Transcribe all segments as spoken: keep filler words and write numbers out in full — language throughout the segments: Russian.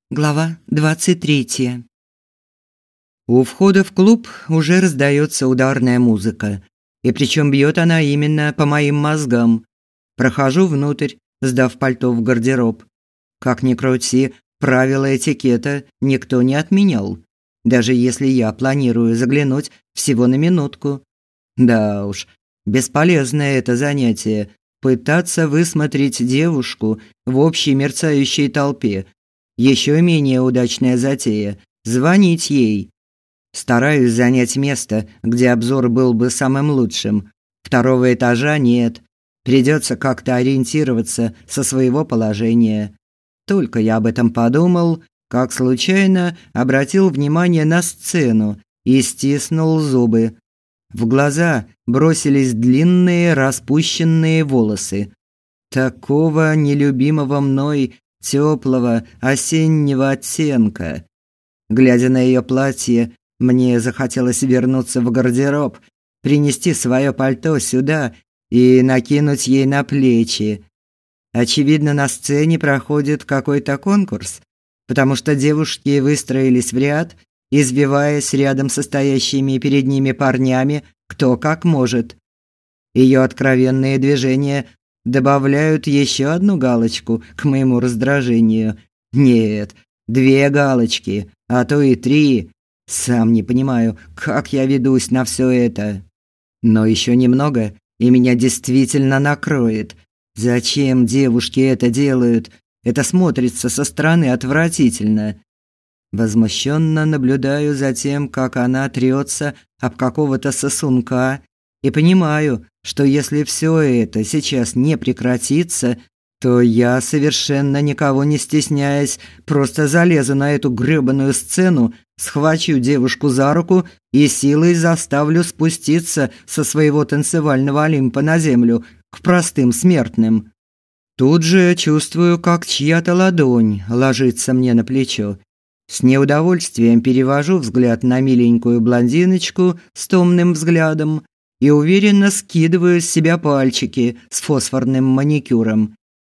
Глава двадцать третья. У входа в клуб уже раздаётся ударная музыка, и причём бьёт она именно по моим мозгам. Прохожу внутрь, сдав пальто в гардероб. Как ни крути, правила этикета никто не отменял, даже если я планирую заглянуть всего на минутку. Да уж, бесполезное это занятие пытаться высмотреть девушку в общей мерцающей толпе. Ещё менее удачная затея звонить ей. Стараюсь занять место, где обзор был бы самым лучшим. Второго этажа нет. Придётся как-то ориентироваться со своего положения. Только я об этом подумал, как случайно обратил внимание на сцену и стиснул зубы. В глаза бросились длинные распущенные волосы. Такого нелюбимого мной тёплого осеннего оттенка. Глядя на её платье, мне захотелось вернуться в гардероб, принести своё пальто сюда и накинуть ей на плечи. Очевидно, на сцене проходит какой-то конкурс, потому что девушки выстроились в ряд, извиваясь рядом со стоящими перед ними парнями, кто как может. Её откровенные движения добавляют ещё одну галочку к моему раздражению. Нет, две галочки, а то и три. Сам не понимаю, как я ведусь на всё это. Но ещё немного, и меня действительно накроет. Зачем девушки это делают? Это смотрится со стороны отвратительно. Возмущённо наблюдаю за тем, как она трётся об какого-то сосунка, и понимаю, что если всё это сейчас не прекратится, то я, совершенно никого не стесняясь, просто залезу на эту грёбаную сцену, схвачу девушку за руку и силой заставлю спуститься со своего танцевального Олимпа на землю к простым смертным. Тут же чувствую, как чья-то ладонь ложится мне на плечо. С неудовольствием перевожу взгляд на миленькую блондиночку с томным взглядом и уверенно скидываю с себя пальчики с фосфорным маникюром.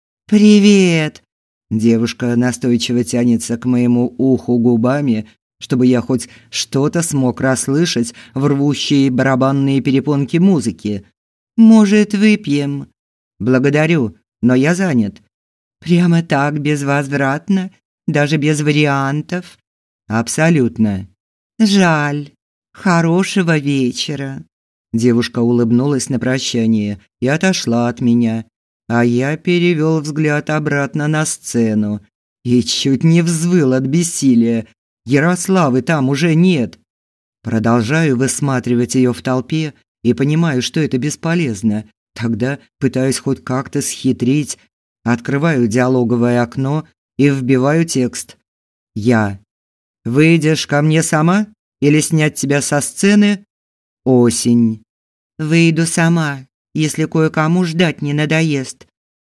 «Привет!» Девушка настойчиво тянется к моему уху губами, чтобы я хоть что-то смог расслышать в рвущей барабанные перепонки музыки. «Может, выпьем?» «Благодарю, но я занят». «Прямо так, безвозвратно? Даже без вариантов?» «Абсолютно». «Жаль. Хорошего вечера». Девушка улыбнулась на прощание и отошла от меня, а я перевёл взгляд обратно на сцену и чуть не взвыл от бессилия. Ярославы там уже нет. Продолжаю высматривать её в толпе и понимаю, что это бесполезно. Тогда пытаюсь хоть как-то схитрить, открываю диалоговое окно и вбиваю текст. Я. «Выйдешь ко мне сама или снять тебя со сцены?» Осень. «Выйду сама, если кое-кому ждать не надоест».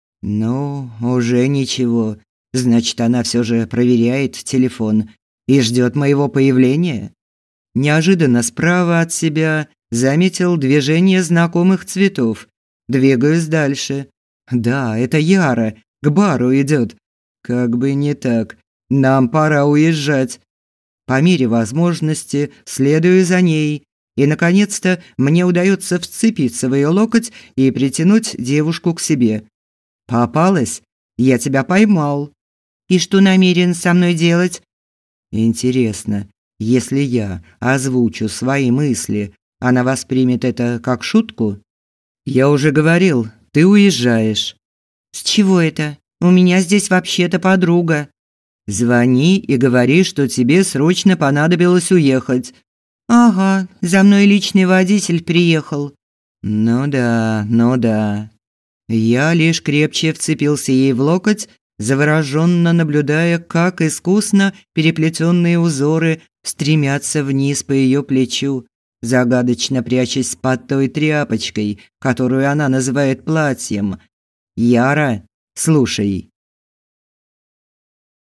Ну, уже ничего. Значит, она всё же проверяет телефон и ждёт моего появления. Неожиданно справа от себя заметил движение знакомых цветов. Двигаюсь дальше. Да, это Яра, к бару идёт. Как бы не так. Нам пора уезжать. По мере возможности следую за ней. И, наконец-то, мне удаётся вцепиться в её локоть и притянуть девушку к себе. «Попалась? Я тебя поймал». «И что намерен со мной делать?» «Интересно, если я озвучу свои мысли, она воспримет это как шутку?» «Я уже говорил, ты уезжаешь». «С чего это? У меня здесь вообще-то подруга». «Звони и говори, что тебе срочно понадобилось уехать». «Ага, за мной личный водитель приехал». «Ну да, ну да». Я лишь крепче вцепился ей в локоть, заворожённо наблюдая, как искусно переплетённые узоры стремятся вниз по её плечу, загадочно прячась под той тряпочкой, которую она называет платьем. «Яра, слушай,